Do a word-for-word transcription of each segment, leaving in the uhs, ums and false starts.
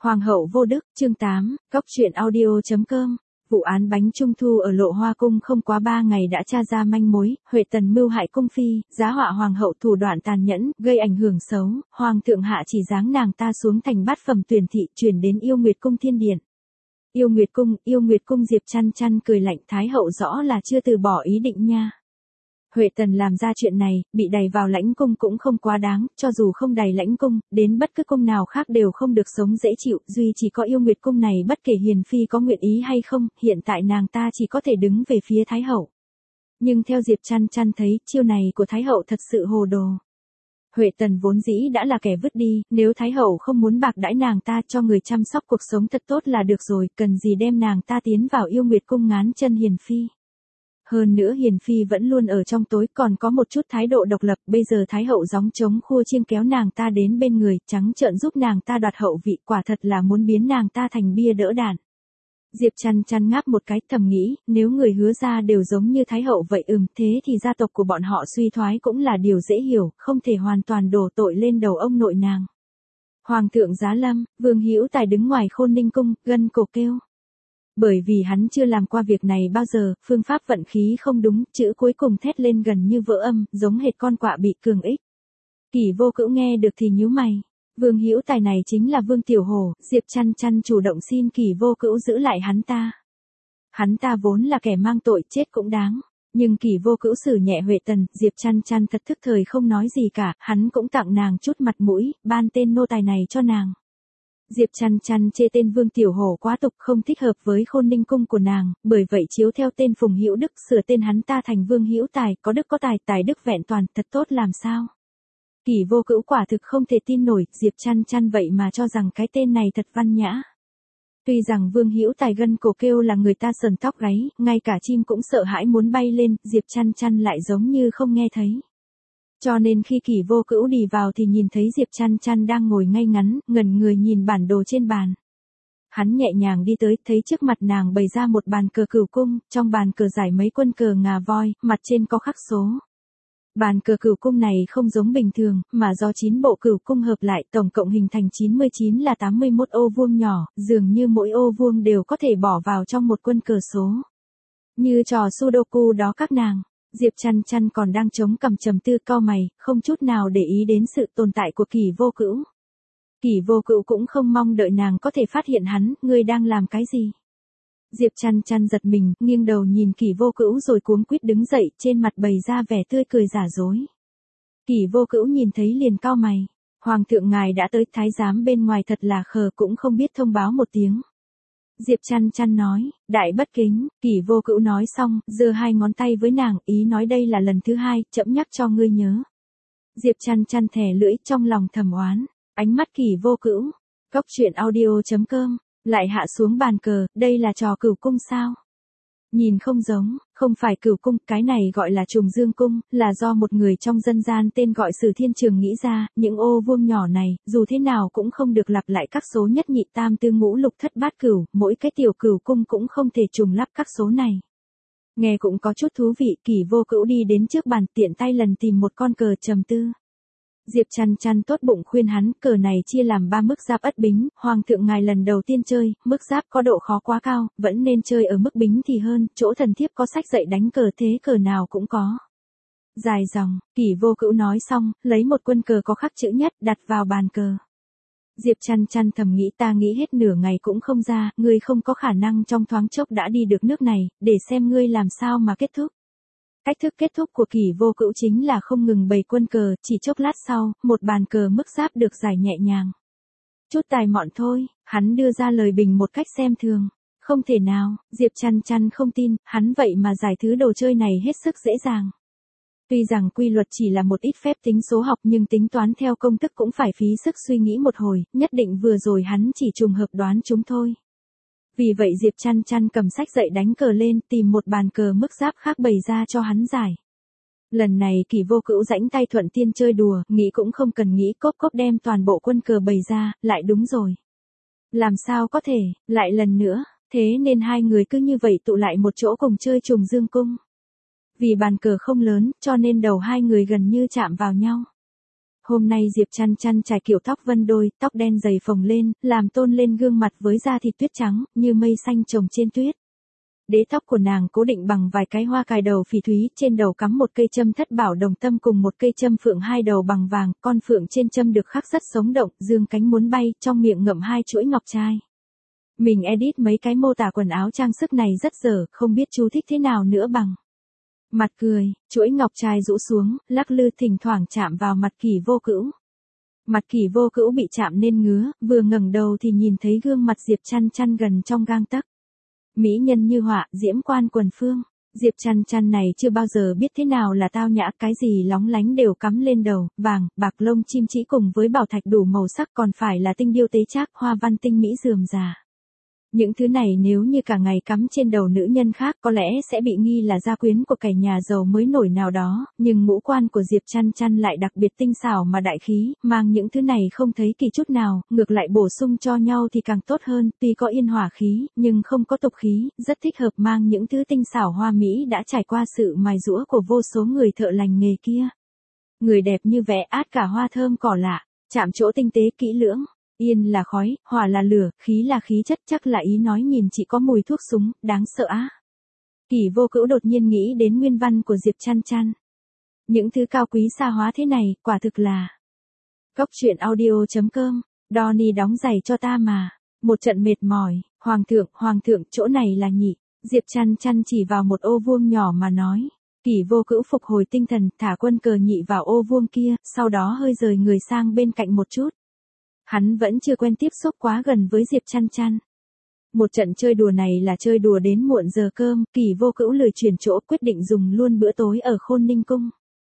Hoàng hậu vô đức, chương tám, góc truyện audio chấm com. Vụ án bánh trung thu ở Lộ Hoa cung không quá ba ngày đã tra ra manh mối, Huệ Tần mưu hại cung phi, giá họa hoàng hậu thủ đoạn tàn nhẫn, gây ảnh hưởng xấu, hoàng thượng hạ chỉ giáng nàng ta xuống thành bát phẩm tuyển thị, chuyển đến Yêu Nguyệt cung thiên điện. Yêu Nguyệt cung, Yêu Nguyệt cung Diệp chăn chăn cười lạnh, thái hậu rõ là chưa từ bỏ ý định nha. Huệ Tần làm ra chuyện này, bị đày vào lãnh cung cũng không quá đáng, cho dù không đày lãnh cung, đến bất cứ cung nào khác đều không được sống dễ chịu, duy chỉ có Yêu Nguyệt cung này bất kể hiền phi có nguyện ý hay không, hiện tại nàng ta chỉ có thể đứng về phía thái hậu. Nhưng theo Diệp chăn chăn thấy, chiêu này của thái hậu thật sự hồ đồ. Huệ Tần vốn dĩ đã là kẻ vứt đi, nếu thái hậu không muốn bạc đãi nàng ta cho người chăm sóc cuộc sống thật tốt là được rồi, cần gì đem nàng ta tiến vào Yêu Nguyệt cung ngán chân hiền phi. Hơn nữa hiền phi vẫn luôn ở trong tối, còn có một chút thái độ độc lập, bây giờ thái hậu gióng trống khua chiêng kéo nàng ta đến bên người, trắng trợn giúp nàng ta đoạt hậu vị, quả thật là muốn biến nàng ta thành bia đỡ đạn. Diệp chăn chăn ngáp một cái, thầm nghĩ, nếu người Hứa gia đều giống như thái hậu vậy ừm, thế thì gia tộc của bọn họ suy thoái cũng là điều dễ hiểu, không thể hoàn toàn đổ tội lên đầu ông nội nàng. Hoàng thượng giá lâm, Vương Hữu Tài đứng ngoài Khôn Ninh cung, gân cổ kêu. Bởi vì hắn chưa làm qua việc này bao giờ, phương pháp vận khí không đúng, chữ cuối cùng thét lên gần như vỡ âm, giống hệt con quạ bị cường ích. Kỷ Vô Cữu nghe được thì nhíu mày. Vương Hữu Tài này chính là Vương Tiểu Hổ, Diệp chăn chăn chủ động xin Kỷ Vô Cữu giữ lại hắn ta. Hắn ta vốn là kẻ mang tội, chết cũng đáng. Nhưng Kỷ Vô Cữu xử nhẹ Huệ Tần, Diệp chăn chăn thật thức thời không nói gì cả, hắn cũng tặng nàng chút mặt mũi, ban tên nô tài này cho nàng. Diệp chăn chăn chê tên Vương Tiểu Hổ quá tục, không thích hợp với Khôn Ninh cung của nàng, bởi vậy chiếu theo tên Phùng Hữu Đức, sửa tên hắn ta thành Vương Hữu Tài, có đức có tài, tài đức vẹn toàn, thật tốt làm sao. Kỷ Vô Cữu quả thực không thể tin nổi, Diệp chăn chăn vậy mà cho rằng cái tên này thật văn nhã. Tuy rằng Vương Hữu Tài gân cổ kêu là người ta sờn tóc gáy, ngay cả chim cũng sợ hãi muốn bay lên, Diệp chăn chăn lại giống như không nghe thấy. Cho nên khi Kỷ Vô Cữu đi vào thì nhìn thấy Diệp chăn chăn đang ngồi ngay ngắn, ngẩn người nhìn bản đồ trên bàn. Hắn nhẹ nhàng đi tới, thấy trước mặt nàng bày ra một bàn cờ cửu cung, trong bàn cờ giải mấy quân cờ ngà voi, mặt trên có khắc số. Bàn cờ cửu cung này không giống bình thường, mà do chín bộ cửu cung hợp lại, tổng cộng hình thành chín mươi chín là tám mươi mốt ô vuông nhỏ, dường như mỗi ô vuông đều có thể bỏ vào trong một quân cờ số. Như trò Sudoku đó các nàng. Diệp chăn chăn còn đang chống cằm trầm tư cau mày, không chút nào để ý đến sự tồn tại của Kỷ Vô Cữu. Kỷ Vô Cữu cũng không mong đợi nàng có thể phát hiện hắn, ngươi đang làm cái gì? Diệp chăn chăn giật mình, nghiêng đầu nhìn Kỷ Vô Cữu rồi cuống quýt đứng dậy, trên mặt bày ra vẻ tươi cười giả dối. Kỷ Vô Cữu nhìn thấy liền cau mày, hoàng thượng ngài đã tới, thái giám bên ngoài thật là khờ cũng không biết thông báo một tiếng. Diệp chăn chăn nói, đại bất kính, Kỷ Vô Cữu nói xong, giơ hai ngón tay với nàng, ý nói đây là lần thứ hai, trẫm nhắc cho ngươi nhớ. Diệp chăn chăn thè lưỡi, trong lòng thầm oán, ánh mắt Kỷ Vô Cữu, góc truyện audio chấm com, lại hạ xuống bàn cờ, đây là trò cửu cung sao? Nhìn không giống, không phải cửu cung, cái này gọi là trùng dương cung, là do một người trong dân gian tên gọi Sử Thiên Trường nghĩ ra, những ô vuông nhỏ này, dù thế nào cũng không được lặp lại các số nhất nhị tam tư ngũ lục thất bát cửu, mỗi cái tiểu cửu cung cũng không thể trùng lắp các số này. Nghe cũng có chút thú vị, Kỷ Vô Cữu đi đến trước bàn, tiện tay lần tìm một con cờ trầm tư. Diệp chăn chăn tốt bụng khuyên hắn, cờ này chia làm ba mức giáp ất bính, hoàng thượng ngài lần đầu tiên chơi, mức giáp có độ khó quá cao, vẫn nên chơi ở mức bính thì hơn, chỗ thần thiếp có sách dạy đánh cờ thế cờ nào cũng có. Dài dòng, Kỷ Vô Cữu nói xong, lấy một quân cờ có khắc chữ nhất, đặt vào bàn cờ. Diệp chăn chăn thầm nghĩ ta nghĩ hết nửa ngày cũng không ra, ngươi không có khả năng trong thoáng chốc đã đi được nước này, để xem ngươi làm sao mà kết thúc. Cách thức kết thúc của Kỷ Vô Cữu chính là không ngừng bày quân cờ, chỉ chốc lát sau, một bàn cờ mức giáp được giải nhẹ nhàng. Chút tài mọn thôi, hắn đưa ra lời bình một cách xem thường. Không thể nào, Diệp chăn chăn không tin, hắn vậy mà giải thứ đồ chơi này hết sức dễ dàng. Tuy rằng quy luật chỉ là một ít phép tính số học nhưng tính toán theo công thức cũng phải phí sức suy nghĩ một hồi, nhất định vừa rồi hắn chỉ trùng hợp đoán chúng thôi. Vì vậy Diệp chăn chăn cầm sách dậy đánh cờ lên, tìm một bàn cờ mức giáp khác bày ra cho hắn giải. Lần này Kỷ Vô Cữu rãnh tay thuận tiên chơi đùa, nghĩ cũng không cần nghĩ, cốp cốp đem toàn bộ quân cờ bày ra, lại đúng rồi. Làm sao có thể, lại lần nữa, thế nên hai người cứ như vậy tụ lại một chỗ cùng chơi trùng dương cung. Vì bàn cờ không lớn, cho nên đầu hai người gần như chạm vào nhau. Hôm nay Diệp Chăn Chăn trải kiểu tóc vân đôi, tóc đen dày phồng lên, làm tôn lên gương mặt với da thịt tuyết trắng, như mây xanh trồng trên tuyết. Đế tóc của nàng cố định bằng vài cái hoa cài đầu phỉ thúy, trên đầu cắm một cây châm thất bảo đồng tâm cùng một cây châm phượng hai đầu bằng vàng, con phượng trên châm được khắc rất sống động, dương cánh muốn bay, trong miệng ngậm hai chuỗi ngọc trai. Mình edit mấy cái mô tả quần áo trang sức này rất dở, không biết chú thích thế nào nữa bằng. Mặt cười, chuỗi ngọc trai rũ xuống, lắc lư thỉnh thoảng chạm vào mặt Kỷ Vô Cữu. Mặt Kỷ Vô Cữu bị chạm nên ngứa, vừa ngẩng đầu thì nhìn thấy gương mặt Diệp Chăn Chăn gần trong gang tấc. Mỹ nhân như họa, diễm quan quần phương. Diệp Chăn Chăn này chưa bao giờ biết thế nào là tao nhã, cái gì lóng lánh đều cắm lên đầu, vàng, bạc lông chim chỉ cùng với bảo thạch đủ màu sắc, còn phải là tinh điêu tế trác, hoa văn tinh mỹ rườm rà. Những thứ này nếu như cả ngày cắm trên đầu nữ nhân khác có lẽ sẽ bị nghi là gia quyến của kẻ nhà giàu mới nổi nào đó, nhưng ngũ quan của Diệp Chăn Chăn lại đặc biệt tinh xảo mà đại khí, mang những thứ này không thấy kỳ chút nào, ngược lại bổ sung cho nhau thì càng tốt hơn, tuy có yên hỏa khí, nhưng không có tục khí, rất thích hợp mang những thứ tinh xảo hoa mỹ đã trải qua sự mài giũa của vô số người thợ lành nghề kia. Người đẹp như vẽ át cả hoa thơm cỏ lạ, chạm chỗ tinh tế kỹ lưỡng. Yên là khói, hỏa là lửa, khí là khí chất, chắc là ý nói nhìn chỉ có mùi thuốc súng, đáng sợ á. Kỷ Vô Cữu đột nhiên nghĩ đến nguyên văn của Diệp Chăn Chăn. Những thứ cao quý xa hóa thế này, quả thực là. Cóc truyện audio chấm com, Donnie đóng giày cho ta mà. Một trận mệt mỏi, Hoàng thượng, Hoàng thượng, chỗ này là nhị. Diệp Chăn Chăn chỉ vào một ô vuông nhỏ mà nói. Kỷ Vô Cữu phục hồi tinh thần, thả quân cờ nhị vào ô vuông kia, sau đó hơi rời người sang bên cạnh một chút. Hắn vẫn chưa quen tiếp xúc quá gần với Diệp Chăn Chăn. Một trận chơi đùa này là chơi đùa đến muộn giờ cơm, Kỷ Vô Cữu lười chuyển chỗ, quyết định dùng luôn bữa tối ở Khôn Ninh Cung.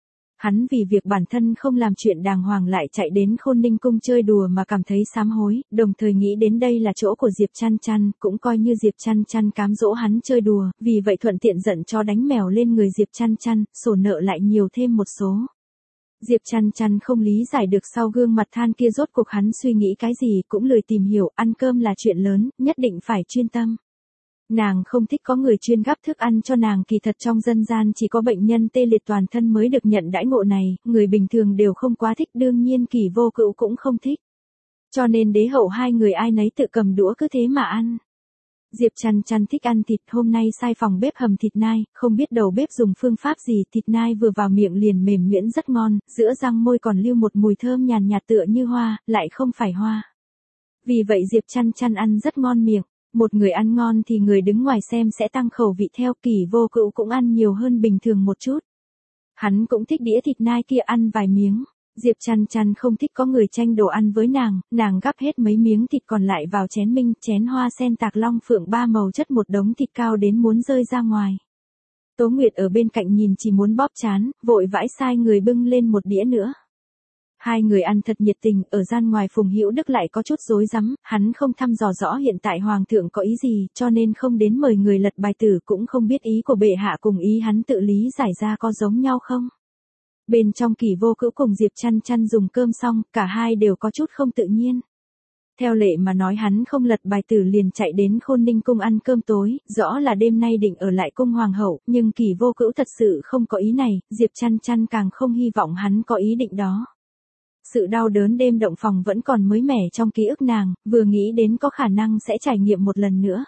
Hắn vì việc bản thân không làm chuyện đàng hoàng lại chạy đến Khôn Ninh Cung chơi đùa mà cảm thấy sám hối, đồng thời nghĩ đến đây là chỗ của Diệp Chăn Chăn, cũng coi như Diệp Chăn Chăn cám dỗ hắn chơi đùa, vì vậy thuận tiện giận cho đánh mèo lên người Diệp Chăn Chăn, sổ nợ lại nhiều thêm một số. Diệp Chăn Chăn không lý giải được sau gương mặt than kia rốt cuộc hắn suy nghĩ cái gì, cũng lười tìm hiểu, ăn cơm là chuyện lớn, nhất định phải chuyên tâm. Nàng không thích có người chuyên gắp thức ăn cho nàng, kỳ thật trong dân gian chỉ có bệnh nhân tê liệt toàn thân mới được nhận đãi ngộ này, người bình thường đều không quá thích, đương nhiên Kỷ Vô Cữu cũng không thích. Cho nên đế hậu hai người ai nấy tự cầm đũa cứ thế mà ăn. Diệp Chăn Chăn thích ăn thịt, hôm nay sai phòng bếp hầm thịt nai, không biết đầu bếp dùng phương pháp gì, thịt nai vừa vào miệng liền mềm nhuyễn rất ngon, giữa răng môi còn lưu một mùi thơm nhàn nhạt tựa như hoa, lại không phải hoa. Vì vậy Diệp Chăn Chăn ăn rất ngon miệng, một người ăn ngon thì người đứng ngoài xem sẽ tăng khẩu vị theo, Kỷ Vô Cữu cũng ăn nhiều hơn bình thường một chút. Hắn cũng thích đĩa thịt nai kia ăn vài miếng. Diệp Chăn Chăn không thích có người tranh đồ ăn với nàng, nàng gắp hết mấy miếng thịt còn lại vào chén minh, chén hoa sen tạc long phượng ba màu chất một đống thịt cao đến muốn rơi ra ngoài. Tố Nguyệt ở bên cạnh nhìn chỉ muốn bóp chán, vội vãi sai người bưng lên một đĩa nữa. Hai người ăn thật nhiệt tình, ở gian ngoài Phùng Hữu Đức lại có chút rối rắm, hắn không thăm dò rõ hiện tại Hoàng thượng có ý gì, cho nên không đến mời người lật bài tử, cũng không biết ý của bệ hạ cùng ý hắn tự lý giải ra có giống nhau không. Bên trong Kỷ Vô Cữu cùng Diệp Chăn Chăn dùng cơm xong, cả hai đều có chút không tự nhiên. Theo lệ mà nói hắn không lật bài tử liền chạy đến Khôn Ninh Cung ăn cơm tối, rõ là đêm nay định ở lại cung hoàng hậu, nhưng Kỷ Vô Cữu thật sự không có ý này, Diệp Chăn Chăn càng không hy vọng hắn có ý định đó. Sự đau đớn đêm động phòng vẫn còn mới mẻ trong ký ức nàng, vừa nghĩ đến có khả năng sẽ trải nghiệm một lần nữa.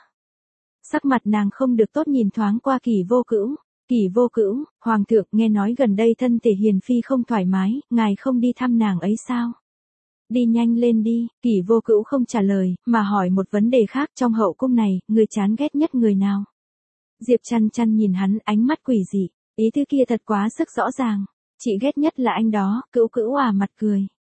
Sắc mặt nàng không được tốt, nhìn thoáng qua Kỷ Vô Cữu. Kỷ Vô Cữu, Hoàng thượng, nghe nói gần đây thân thể Hiền Phi không thoải mái, ngài không đi thăm nàng ấy sao? Đi nhanh lên đi, Kỷ Vô Cữu không trả lời, mà hỏi một vấn đề khác, trong hậu cung này, người chán ghét nhất người nào? Diệp Chăn Chăn nhìn hắn, ánh mắt quỷ dị, ý thứ kia thật quá sức rõ ràng, chị ghét nhất là anh đó, Cữu Cữu à, mặt cười.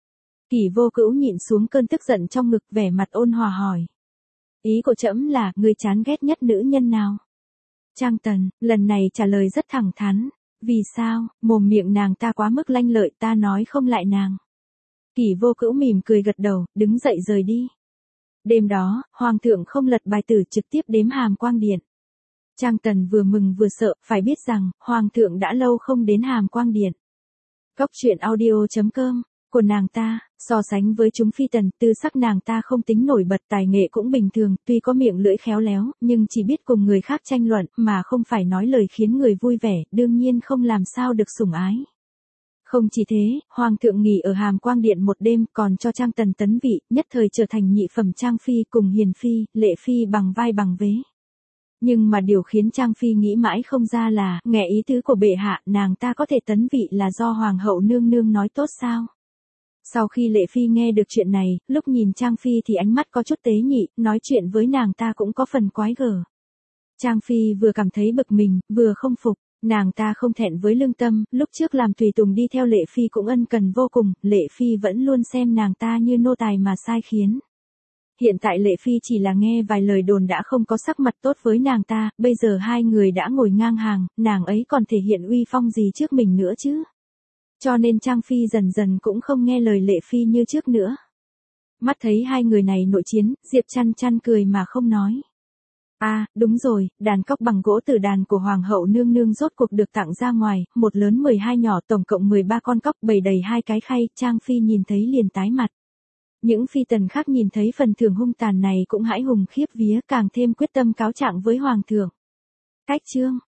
Kỷ Vô Cữu nhịn xuống cơn tức giận trong ngực, vẻ mặt ôn hòa hỏi. Ý của trẫm là, người chán ghét nhất nữ nhân nào? Trang Tần, lần này trả lời rất thẳng thắn. Vì sao, mồm miệng nàng ta quá mức lanh lợi, ta nói không lại nàng. Kỷ Vô Cữu mỉm cười gật đầu, đứng dậy rời đi. Đêm đó, Hoàng thượng không lật bài tử, trực tiếp đếm Hàm Quang Điện. Trang Tần vừa mừng vừa sợ, phải biết rằng, Hoàng thượng đã lâu không đến Hàm Quang Điện. Cóc truyện audio chấm com, của nàng ta, so sánh với chúng phi tần, tư sắc nàng ta không tính nổi bật, tài nghệ cũng bình thường, tuy có miệng lưỡi khéo léo, nhưng chỉ biết cùng người khác tranh luận, mà không phải nói lời khiến người vui vẻ, đương nhiên không làm sao được sủng ái. Không chỉ thế, Hoàng thượng nghỉ ở Hàm Quang Điện một đêm còn cho Trang Tần tấn vị, nhất thời trở thành nhị phẩm Trang Phi cùng Hiền Phi, Lệ Phi bằng vai bằng vế. Nhưng mà điều khiến Trang Phi nghĩ mãi không ra là, nghe ý tứ của bệ hạ, nàng ta có thể tấn vị là do Hoàng hậu nương nương nói tốt sao? Sau khi Lệ Phi nghe được chuyện này, lúc nhìn Trang Phi thì ánh mắt có chút tế nhị, nói chuyện với nàng ta cũng có phần quái gở. Trang Phi vừa cảm thấy bực mình, vừa không phục. Nàng ta không thẹn với lương tâm, lúc trước làm tùy tùng đi theo Lệ Phi cũng ân cần vô cùng, Lệ Phi vẫn luôn xem nàng ta như nô tài mà sai khiến. Hiện tại Lệ Phi chỉ là nghe vài lời đồn đã không có sắc mặt tốt với nàng ta, bây giờ hai người đã ngồi ngang hàng, nàng ấy còn thể hiện uy phong gì trước mình nữa chứ. Cho nên Trang Phi dần dần cũng không nghe lời Lệ Phi như trước nữa. Mắt thấy hai người này nội chiến, Diệp Chăn Chăn cười mà không nói. À, đúng rồi, đàn cóc bằng gỗ từ đàn của Hoàng hậu nương nương rốt cuộc được tặng ra ngoài, một lớn mười hai nhỏ tổng cộng mười ba con cóc bày đầy hai cái khay, Trang Phi nhìn thấy liền tái mặt. Những phi tần khác nhìn thấy phần thưởng hung tàn này cũng hãi hùng khiếp vía càng thêm quyết tâm cáo trạng với Hoàng thượng. Cách chương